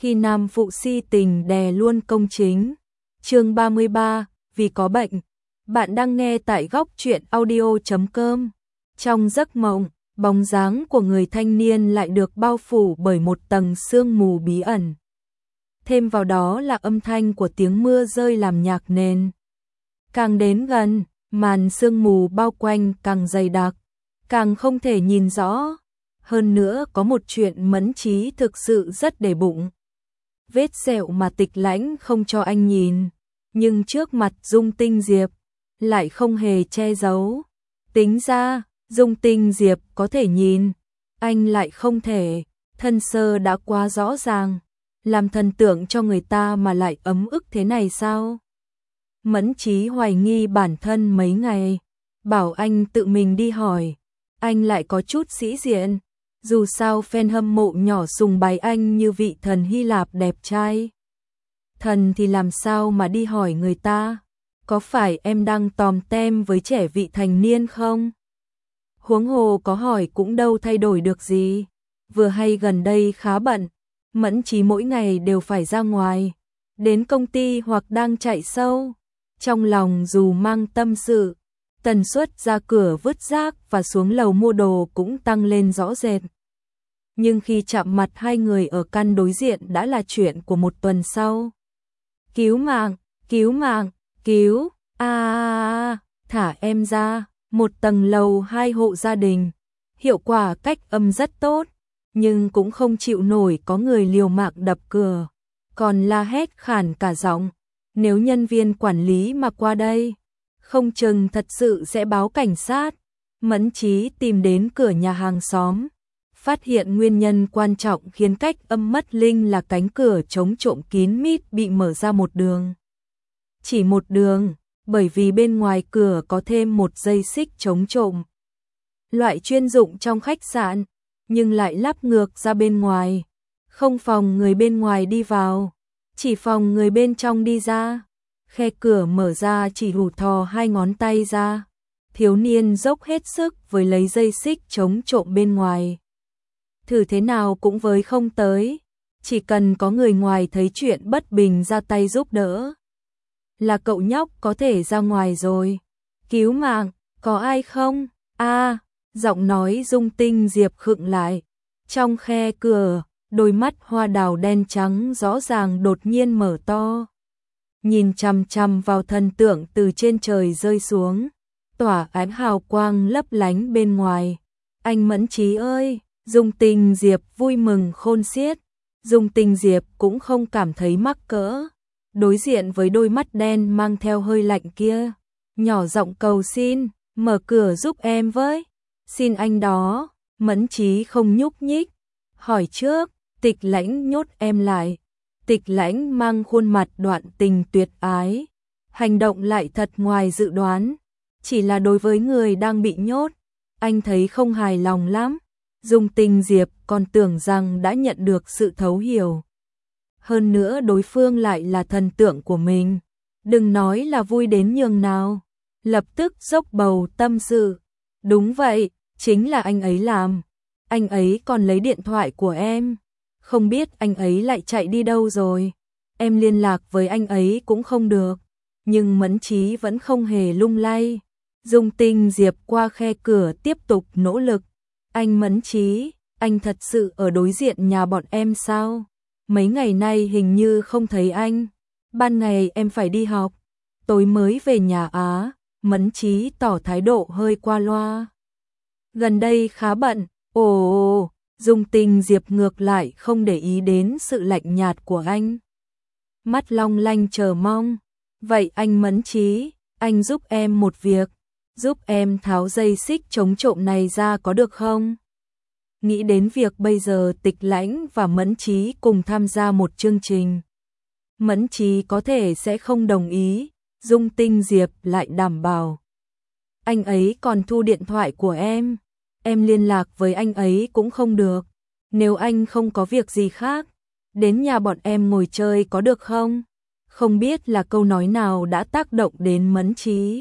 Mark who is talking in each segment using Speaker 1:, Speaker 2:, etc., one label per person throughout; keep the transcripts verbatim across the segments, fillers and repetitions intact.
Speaker 1: khi nam phụ si tình đè luôn công chính. Chương ba mươi ba, vì có bệnh. Bạn đang nghe tại góc truyện audio chấm com. Trong giấc mộng, bóng dáng của người thanh niên lại được bao phủ bởi một tầng sương mù bí ẩn. Thêm vào đó là âm thanh của tiếng mưa rơi làm nhạc nền. Càng đến gần, màn sương mù bao quanh càng dày đặc, càng không thể nhìn rõ. Hơn nữa có một chuyện Mẫn Trí thực sự rất để bụng. Vết sẹo mà Tịch Lãnh không cho anh nhìn, nhưng trước mặt Dung Tinh Diệp lại không hề che giấu. Tính ra, Dung Tinh Diệp có thể nhìn, anh lại không thể. Thân sơ đã quá rõ ràng, làm thần tượng cho người ta mà lại ấm ức thế này sao? Mẫn Trí hoài nghi bản thân mấy ngày, bảo anh tự mình đi hỏi. Anh lại có chút sĩ diện, dù sao fan hâm mộ nhỏ sùng bái anh như vị thần Hy Lạp đẹp trai. Thần thì làm sao mà đi hỏi người ta? Có phải em đang tòm tem với trẻ vị thành niên không? Huống hồ có hỏi cũng đâu thay đổi được gì. Vừa hay gần đây khá bận, Mẫn Trí mỗi ngày đều phải ra ngoài, đến công ty hoặc đang chạy sâu. Trong lòng dù mang tâm sự, tần suất ra cửa vứt rác và xuống lầu mua đồ cũng tăng lên rõ rệt. Nhưng khi chạm mặt hai người ở căn đối diện đã là chuyện của một tuần sau. Cứu mạng, cứu mạng, cứu, a à, à, thả em ra. Một tầng lầu hai hộ gia đình, hiệu quả cách âm rất tốt, nhưng cũng không chịu nổi có người liều mạng đập cửa, còn la hét khản cả giọng. Nếu nhân viên quản lý mà qua đây, không chừng thật sự sẽ báo cảnh sát. Mẫn Trí tìm đến cửa nhà hàng xóm, phát hiện nguyên nhân quan trọng khiến cách âm mất linh là cánh cửa chống trộm kín mít bị mở ra một đường. Chỉ một đường, bởi vì bên ngoài cửa có thêm một dây xích chống trộm. Loại chuyên dụng trong khách sạn, nhưng lại lắp ngược ra bên ngoài. Không phòng người bên ngoài đi vào, chỉ phòng người bên trong đi ra. Khe cửa mở ra chỉ hù thò hai ngón tay ra. Thiếu niên dốc hết sức với lấy dây xích chống trộm bên ngoài. Thử thế nào cũng với không tới, chỉ cần có người ngoài thấy chuyện bất bình ra tay giúp đỡ. Là cậu nhóc có thể ra ngoài rồi. Cứu mạng, có ai không? A, à, giọng nói Dung Tinh Diệp khựng lại. Trong khe cửa, đôi mắt hoa đào đen trắng rõ ràng đột nhiên mở to. Nhìn chằm chằm vào thần tượng từ trên trời rơi xuống, tỏa ánh hào quang lấp lánh bên ngoài. Anh Mẫn Trí ơi! Dung Tinh Diệp vui mừng khôn xiết. Dung Tinh Diệp cũng không cảm thấy mắc cỡ. Đối diện với đôi mắt đen mang theo hơi lạnh kia, nhỏ giọng cầu xin, mở cửa giúp em với. Xin anh đó. Mẫn Trí không nhúc nhích. Hỏi trước, Tịch Lãnh nhốt em lại. Tịch Lãnh mang khuôn mặt đoạn tình tuyệt ái. Hành động lại thật ngoài dự đoán. Chỉ là đối với người đang bị nhốt, anh thấy không hài lòng lắm. Dung Tinh Diệp còn tưởng rằng đã nhận được sự thấu hiểu. Hơn nữa đối phương lại là thần tượng của mình. Đừng nói là vui đến nhường nào. Lập tức dốc bầu tâm sự. Đúng vậy, chính là anh ấy làm. Anh ấy còn lấy điện thoại của em. Không biết anh ấy lại chạy đi đâu rồi. Em liên lạc với anh ấy cũng không được. Nhưng Mẫn Trí vẫn không hề lung lay. Dung Tinh Diệp qua khe cửa tiếp tục nỗ lực. Anh Mẫn Trí, anh thật sự ở đối diện nhà bọn em sao? Mấy ngày nay hình như không thấy anh. Ban ngày em phải đi học, tối mới về nhà á. Mẫn Trí tỏ thái độ hơi qua loa. Gần đây khá bận. Ồ, Dung Tinh Diệp ngược lại không để ý đến sự lạnh nhạt của anh. Mắt long lanh chờ mong. Vậy anh Mẫn Trí, anh giúp em một việc. Giúp em tháo dây xích chống trộm này ra có được không? Nghĩ đến việc bây giờ Tịch Lãnh và Mẫn Trí cùng tham gia một chương trình. Mẫn Trí có thể sẽ không đồng ý. Dung Tinh Diệp lại đảm bảo. Anh ấy còn thu điện thoại của em. Em liên lạc với anh ấy cũng không được. Nếu anh không có việc gì khác, đến nhà bọn em ngồi chơi có được không? Không biết là câu nói nào đã tác động đến Mẫn Trí.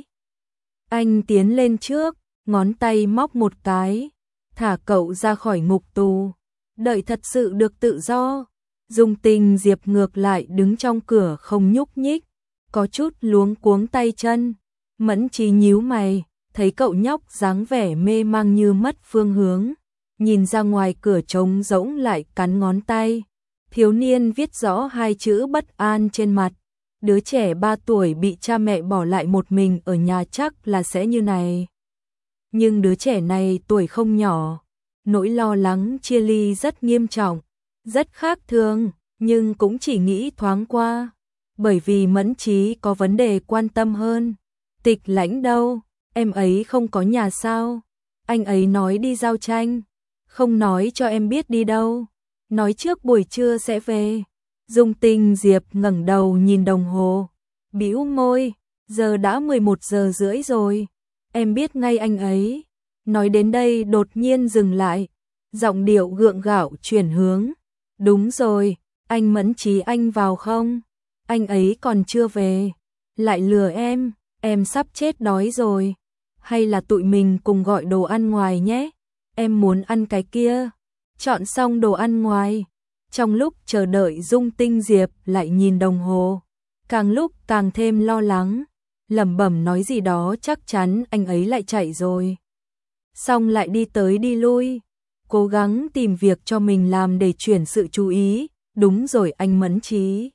Speaker 1: Anh tiến lên trước, ngón tay móc một cái, thả cậu ra khỏi ngục tù. Đợi thật sự được tự do. Dung Tinh Diệp ngược lại đứng trong cửa không nhúc nhích, có chút luống cuống tay chân. Mẫn Chí nhíu mày, thấy cậu nhóc dáng vẻ mê mang như mất phương hướng, nhìn ra ngoài cửa trống rỗng lại cắn ngón tay. Thiếu niên viết rõ hai chữ bất an trên mặt. Đứa trẻ ba tuổi bị cha mẹ bỏ lại một mình ở nhà chắc là sẽ như này. Nhưng đứa trẻ này tuổi không nhỏ, nỗi lo lắng chia ly rất nghiêm trọng, rất khác thường, nhưng cũng chỉ nghĩ thoáng qua. Bởi vì Mẫn Chí có vấn đề quan tâm hơn. Tịch Lãnh đâu? Em ấy không có nhà sao? Anh ấy nói đi giao tranh, không nói cho em biết đi đâu. Nói trước buổi trưa sẽ về. Dung Tinh Diệp ngẩng đầu nhìn đồng hồ, bĩu môi, giờ đã mười một giờ rưỡi rồi. Em biết ngay anh ấy. Nói đến đây đột nhiên dừng lại, giọng điệu gượng gạo chuyển hướng. Đúng rồi, anh Mẫn Chí anh vào không? Anh ấy còn chưa về. Lại lừa em, em sắp chết đói rồi. Hay là tụi mình cùng gọi đồ ăn ngoài nhé? Em muốn ăn cái kia. Chọn xong đồ ăn ngoài. Trong lúc chờ đợi Dung Tinh Diệp lại nhìn đồng hồ, càng lúc càng thêm lo lắng, lẩm bẩm nói gì đó chắc chắn anh ấy lại chạy rồi. Xong lại đi tới đi lui, cố gắng tìm việc cho mình làm để chuyển sự chú ý. Đúng rồi anh Mẫn Chí.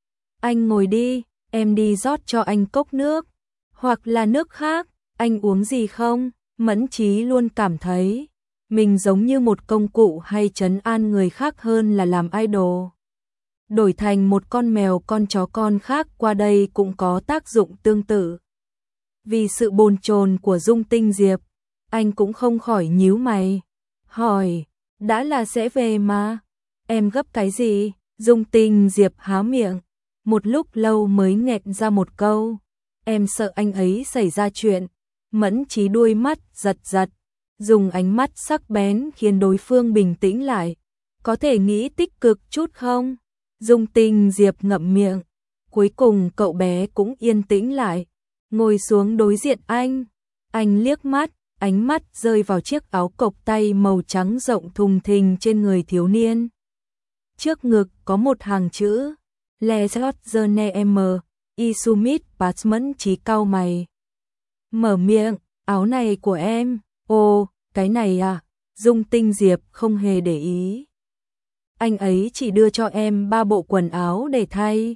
Speaker 1: Anh ngồi đi, em đi rót cho anh cốc nước, hoặc là nước khác, anh uống gì không? Mẫn Chí luôn cảm thấy mình giống như một công cụ hay trấn an người khác hơn là làm idol. Đổi thành một con mèo con chó con khác qua đây cũng có tác dụng tương tự. Vì sự bồn chồn của Dung Tinh Diệp, anh cũng không khỏi nhíu mày, hỏi, đã là sẽ về mà, em gấp cái gì? Dung Tinh Diệp há miệng, một lúc lâu mới nghẹn ra một câu, em sợ anh ấy xảy ra chuyện. Mẫn Chí đuôi mắt giật giật, dùng ánh mắt sắc bén khiến đối phương bình tĩnh lại. Có thể nghĩ tích cực chút không? Dung Tinh Diệp ngậm miệng. Cuối cùng cậu bé cũng yên tĩnh lại, ngồi xuống đối diện anh. Anh liếc mắt, ánh mắt rơi vào chiếc áo cộc tay màu trắng rộng thùng thình trên người thiếu niên. Trước ngực có một hàng chữ Les Jeunes M. Isumit Pass. Mẫn Chí cau mày, mở miệng, áo này của em. Ồ, cái này à? Dung Tinh Diệp không hề để ý. Anh ấy chỉ đưa cho em ba bộ quần áo để thay,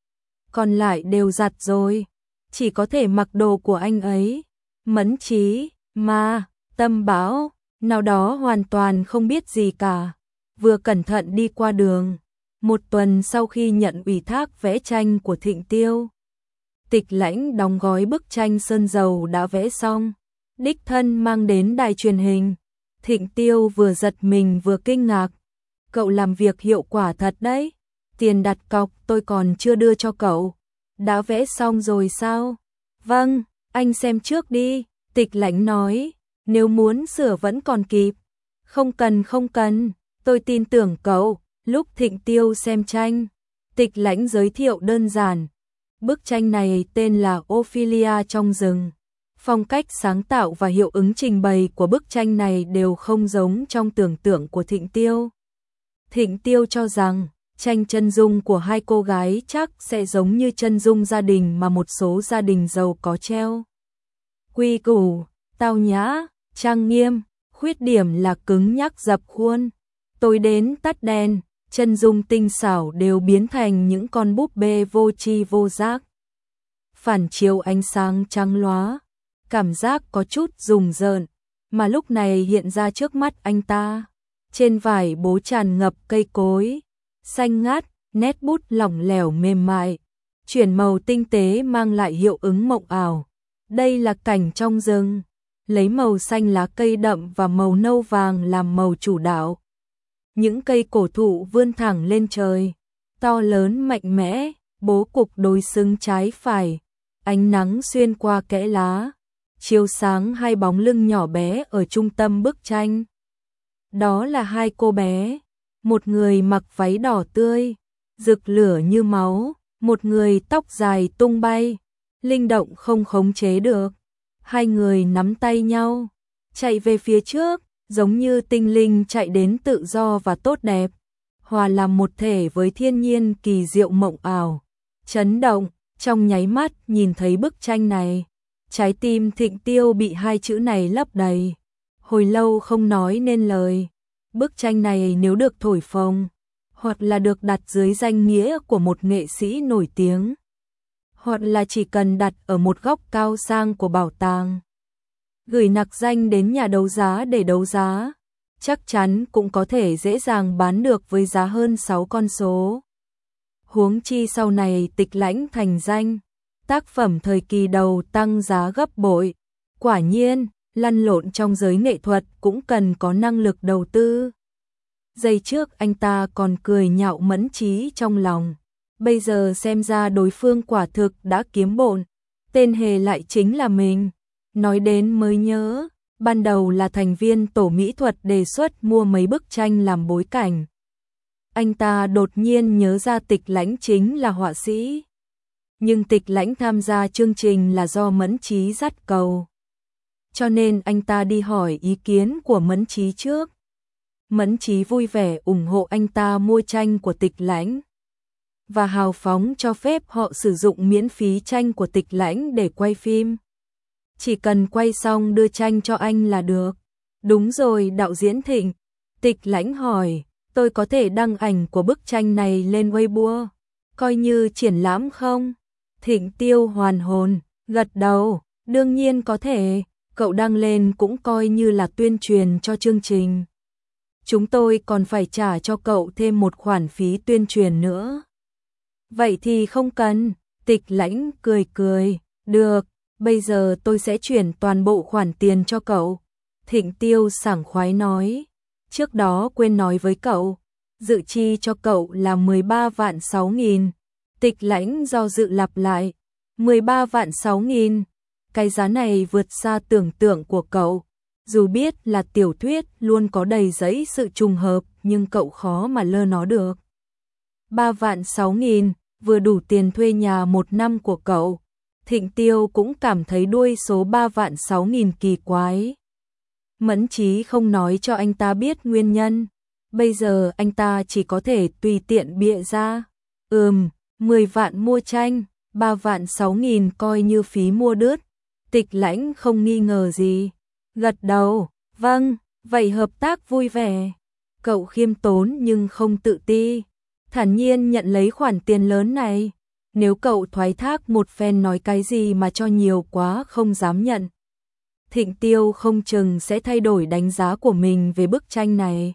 Speaker 1: còn lại đều giặt rồi, chỉ có thể mặc đồ của anh ấy. Mẫn Chí, mà, tâm báo, nào đó hoàn toàn không biết gì cả. Vừa cẩn thận đi qua đường, một tuần sau khi nhận ủy thác vẽ tranh của Thịnh Tiêu, Tịch Lãnh đóng gói bức tranh sơn dầu đã vẽ xong, đích thân mang đến đài truyền hình. Thịnh Tiêu vừa giật mình vừa kinh ngạc. Cậu làm việc hiệu quả thật đấy. Tiền đặt cọc tôi còn chưa đưa cho cậu. Đã vẽ xong rồi sao? Vâng, anh xem trước đi. Tịch Lãnh nói, nếu muốn sửa vẫn còn kịp. Không cần không cần, tôi tin tưởng cậu. Lúc Thịnh Tiêu xem tranh, Tịch Lãnh giới thiệu đơn giản. Bức tranh này tên là Ophelia trong rừng. Phong cách sáng tạo và hiệu ứng trình bày của bức tranh này đều không giống trong tưởng tượng của Thịnh Tiêu. Thịnh Tiêu cho rằng tranh chân dung của hai cô gái chắc sẽ giống như chân dung gia đình mà một số gia đình giàu có treo. Quy củ, tao nhã, trang nghiêm, khuyết điểm là cứng nhắc dập khuôn. Tối đến tắt đèn, chân dung tinh xảo đều biến thành những con búp bê vô tri vô giác. Phản chiếu ánh sáng trắng lóa, cảm giác có chút rùng rợn, mà lúc này hiện ra trước mắt anh ta. Trên vải bố tràn ngập cây cối, xanh ngát, nét bút lỏng lẻo mềm mại, chuyển màu tinh tế mang lại hiệu ứng mộng ảo. Đây là cảnh trong rừng, lấy màu xanh lá cây đậm và màu nâu vàng làm màu chủ đạo. Những cây cổ thụ vươn thẳng lên trời, to lớn mạnh mẽ, bố cục đối xứng trái phải, ánh nắng xuyên qua kẽ lá, chiếu sáng hai bóng lưng nhỏ bé ở trung tâm bức tranh. Đó là hai cô bé, một người mặc váy đỏ tươi, rực lửa như máu, một người tóc dài tung bay, linh động không khống chế được. Hai người nắm tay nhau, chạy về phía trước, giống như tinh linh chạy đến tự do và tốt đẹp. hòa làm một thể với thiên nhiên kỳ diệu mộng ảo. Chấn động, trong nháy mắt nhìn thấy bức tranh này, trái tim Thịnh Tiêu bị hai chữ này lấp đầy. Hồi lâu không nói nên lời, bức tranh này nếu được thổi phồng, hoặc là được đặt dưới danh nghĩa của một nghệ sĩ nổi tiếng, hoặc là chỉ cần đặt ở một góc cao sang của bảo tàng, gửi nặc danh đến nhà đấu giá để đấu giá, chắc chắn cũng có thể dễ dàng bán được với giá hơn sáu con số. Huống chi sau này Tịch Lãnh thành danh, tác phẩm thời kỳ đầu tăng giá gấp bội. Quả nhiên, lăn lộn trong giới nghệ thuật cũng cần có năng lực đầu tư. Giây trước anh ta còn cười nhạo Mẫn Trí trong lòng, bây giờ xem ra đối phương quả thực đã kiếm bộn, tên hề lại chính là mình. Nói đến mới nhớ, ban đầu là thành viên tổ mỹ thuật đề xuất mua mấy bức tranh làm bối cảnh. Anh ta đột nhiên nhớ ra Tịch Lãnh chính là họa sĩ. Nhưng Tịch Lãnh tham gia chương trình là do Mẫn Trí dắt cầu. Cho nên anh ta đi hỏi ý kiến của Mẫn Trí trước. Mẫn Trí vui vẻ ủng hộ anh ta mua tranh của Tịch Lãnh và hào phóng cho phép họ sử dụng miễn phí tranh của Tịch Lãnh để quay phim. Chỉ cần quay xong đưa tranh cho anh là được. Đúng rồi đạo diễn Thịnh, Tịch Lãnh hỏi, tôi có thể đăng ảnh của bức tranh này lên Weibo, coi như triển lãm không? Thịnh Tiêu hoàn hồn, gật đầu, đương nhiên có thể, cậu đăng lên cũng coi như là tuyên truyền cho chương trình. Chúng tôi còn phải trả cho cậu thêm một khoản phí tuyên truyền nữa. Vậy thì không cần, Tịch Lãnh cười cười, được, bây giờ tôi sẽ chuyển toàn bộ khoản tiền cho cậu. Thịnh Tiêu sảng khoái nói, trước đó quên nói với cậu, dự chi cho cậu là mười ba vạn sáu nghìn. Tịch Lãnh do dự lặp lại, mười ba vạn sáu nghìn, cái giá này vượt xa tưởng tượng của cậu. Dù biết là tiểu thuyết luôn có đầy giấy sự trùng hợp, nhưng cậu khó mà lơ nó được. ba vạn sáu nghìn, vừa đủ tiền thuê nhà một năm của cậu. Thịnh Tiêu cũng cảm thấy đuôi số ba vạn sáu nghìn kỳ quái. Mẫn Trí không nói cho anh ta biết nguyên nhân. Bây giờ anh ta chỉ có thể tùy tiện bịa ra. Ừm, mười vạn mua tranh, ba vạn sáu nghìn coi như phí mua đứt. Tịch Lãnh không nghi ngờ gì. Gật đầu, vâng, vậy hợp tác vui vẻ. Cậu khiêm tốn nhưng không tự ti, thản nhiên nhận lấy khoản tiền lớn này. Nếu cậu thoái thác một phen nói cái gì mà cho nhiều quá không dám nhận, Thịnh Tiêu không chừng sẽ thay đổi đánh giá của mình về bức tranh này.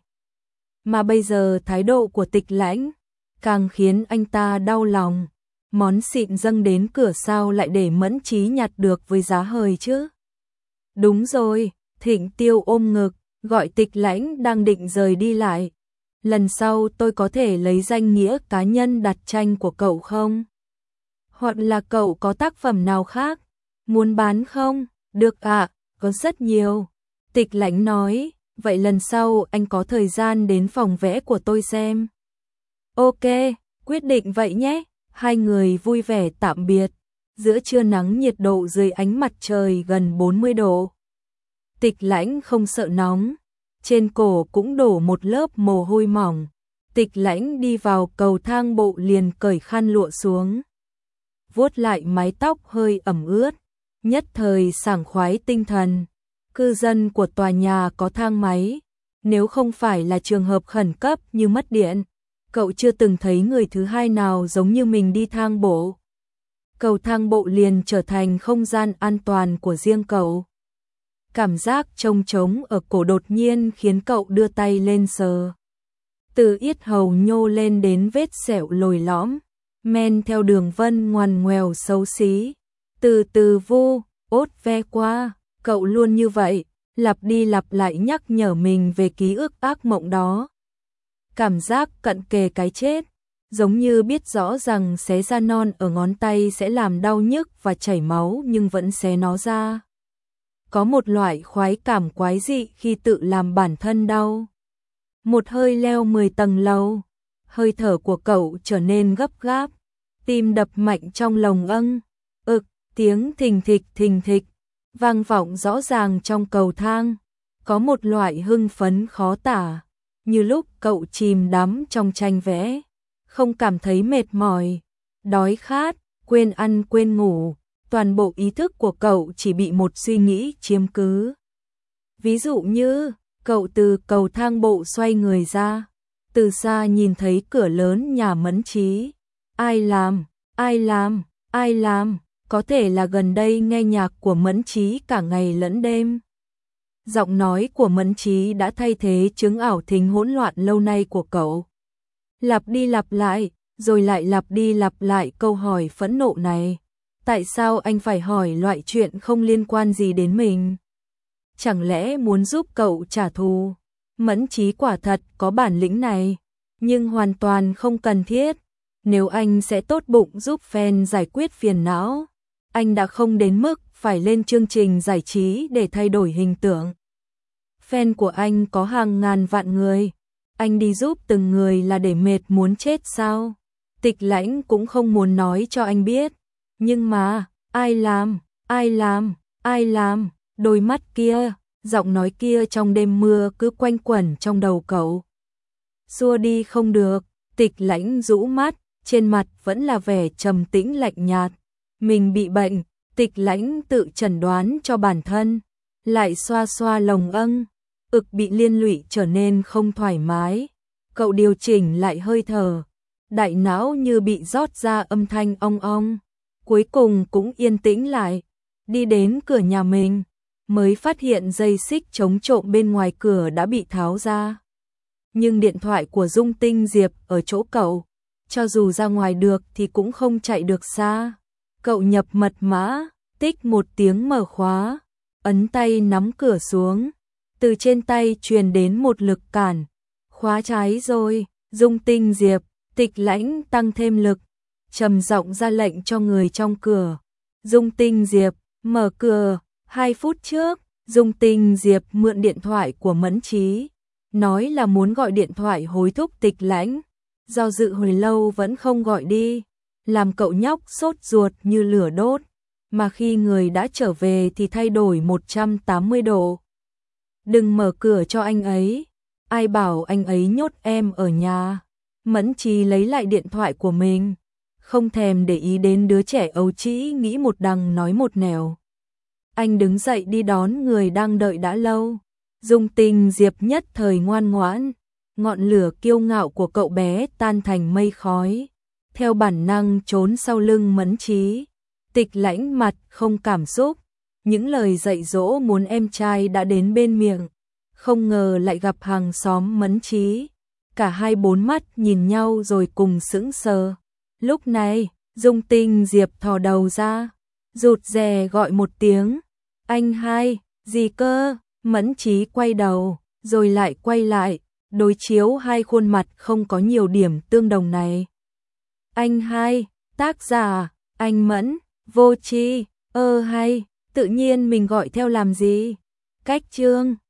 Speaker 1: Mà bây giờ thái độ của Tịch Lãnh càng khiến anh ta đau lòng. Món xịn dâng đến cửa sao lại để Mẫn Trí nhặt được với giá hời chứ? Đúng rồi, Thịnh Tiêu ôm ngực, gọi Tịch Lãnh đang định rời đi lại. Lần sau tôi có thể lấy danh nghĩa cá nhân đặt tranh của cậu không? Hoặc là cậu có tác phẩm nào khác? Muốn bán không? Được ạ, à, có rất nhiều. Tịch Lãnh nói, vậy lần sau anh có thời gian đến phòng vẽ của tôi xem. Ok, quyết định vậy nhé. Hai người vui vẻ tạm biệt. Giữa trưa nắng nhiệt độ dưới ánh mặt trời gần bốn mươi độ. Tịch Lãnh không sợ nóng, trên cổ cũng đổ một lớp mồ hôi mỏng. Tịch Lãnh đi vào cầu thang bộ liền cởi khăn lụa xuống, vuốt lại mái tóc hơi ẩm ướt, nhất thời sảng khoái tinh thần. Cư dân của tòa nhà có thang máy, nếu không phải là trường hợp khẩn cấp như mất điện, cậu chưa từng thấy người thứ hai nào giống như mình đi thang bộ. Cầu thang bộ liền trở thành không gian an toàn của riêng cậu. Cảm giác trống trống ở cổ đột nhiên khiến cậu đưa tay lên sờ. Từ yết hầu nhô lên đến vết sẹo lồi lõm, men theo đường vân ngoằn ngoèo xấu xí, từ từ vu, ốt ve qua. Cậu luôn như vậy, lặp đi lặp lại nhắc nhở mình về ký ức ác mộng đó. Cảm giác cận kề cái chết, giống như biết rõ rằng xé da non ở ngón tay sẽ làm đau nhức và chảy máu nhưng vẫn xé nó ra. Có một loại khoái cảm quái dị khi tự làm bản thân đau. Một hơi leo mười tầng lầu, hơi thở của cậu trở nên gấp gáp, tim đập mạnh trong lồng âng, ực, tiếng thình thịch thình thịch, vang vọng rõ ràng trong cầu thang, có một loại hưng phấn khó tả. như lúc cậu chìm đắm trong tranh vẽ, không cảm thấy mệt mỏi, đói khát, quên ăn quên ngủ, toàn bộ ý thức của cậu chỉ bị một suy nghĩ chiếm cứ. Ví dụ như, cậu từ cầu thang bộ xoay người ra, từ xa nhìn thấy cửa lớn nhà Mẫn Trí. Ai làm, ai làm, ai làm, có thể là gần đây nghe nhạc của Mẫn Trí cả ngày lẫn đêm. Giọng nói của Mẫn Trí đã thay thế chứng ảo thính hỗn loạn lâu nay của cậu. Lặp đi lặp lại, rồi lại lặp đi lặp lại câu hỏi phẫn nộ này. Tại sao anh phải hỏi loại chuyện không liên quan gì đến mình? Chẳng lẽ muốn giúp cậu trả thù? Mẫn Trí quả thật có bản lĩnh này, nhưng hoàn toàn không cần thiết. Nếu anh sẽ tốt bụng giúp fan giải quyết phiền não, anh đã không đến mức phải lên chương trình giải trí để thay đổi hình tượng. Fan của anh có hàng ngàn vạn người, anh đi giúp từng người là để mệt muốn chết sao? Tịch Lãnh cũng không muốn nói cho anh biết, nhưng mà, ai làm, ai làm, ai làm, đôi mắt kia, giọng nói kia trong đêm mưa cứ quanh quẩn trong đầu cậu. Xua đi không được, Tịch Lãnh rũ mắt, trên mặt vẫn là vẻ trầm tĩnh lạnh nhạt. Mình bị bệnh, Tịch Lãnh tự chẩn đoán cho bản thân, lại xoa xoa lồng âng, ực bị liên lụy trở nên không thoải mái. Cậu điều chỉnh lại hơi thở, đại não như bị rót ra âm thanh ong ong, cuối cùng cũng yên tĩnh lại. Đi đến cửa nhà mình, mới phát hiện dây xích chống trộm bên ngoài cửa đã bị tháo ra. Nhưng điện thoại của Dung Tinh Diệp ở chỗ cậu, cho dù ra ngoài được thì cũng không chạy được xa. Cậu nhập mật mã, tích một tiếng mở khóa, ấn tay nắm cửa xuống, từ trên tay truyền đến một lực cản. Khóa trái rồi, Dung Tinh Diệp. Tịch Lãnh tăng thêm lực, trầm giọng ra lệnh cho người trong cửa. Dung Tinh Diệp, mở cửa. Hai phút trước, Dung Tinh Diệp mượn điện thoại của Mẫn Trí, nói là muốn gọi điện thoại hối thúc Tịch Lãnh. Do dự hồi lâu vẫn không gọi đi, làm cậu nhóc sốt ruột như lửa đốt, mà khi người đã trở về thì thay đổi một trăm tám mươi độ. Đừng mở cửa cho anh ấy, ai bảo anh ấy nhốt em ở nhà. Mẫn Trí lấy lại điện thoại của mình, không thèm để ý đến đứa trẻ ấu trĩ nghĩ một đằng nói một nẻo. Anh đứng dậy đi đón người đang đợi đã lâu. Dung Tinh Diệp nhất thời ngoan ngoãn, ngọn lửa kiêu ngạo của cậu bé tan thành mây khói, theo bản năng trốn sau lưng Mẫn Trí. Tịch Lãnh mặt không cảm xúc, những lời dạy dỗ muốn em trai đã đến bên miệng, không ngờ lại gặp hàng xóm Mẫn Trí. Cả hai bốn mắt nhìn nhau rồi cùng sững sờ. Lúc này, Dung Tinh Diệp thò đầu ra, rụt rè gọi một tiếng. Anh hai, gì cơ? Mẫn Trí quay đầu, rồi lại quay lại, đối chiếu hai khuôn mặt không có nhiều điểm tương đồng này. Anh hai, tác giả, anh Mẫn, vô tri, ơ hay, tự nhiên mình gọi theo làm gì? Cách chương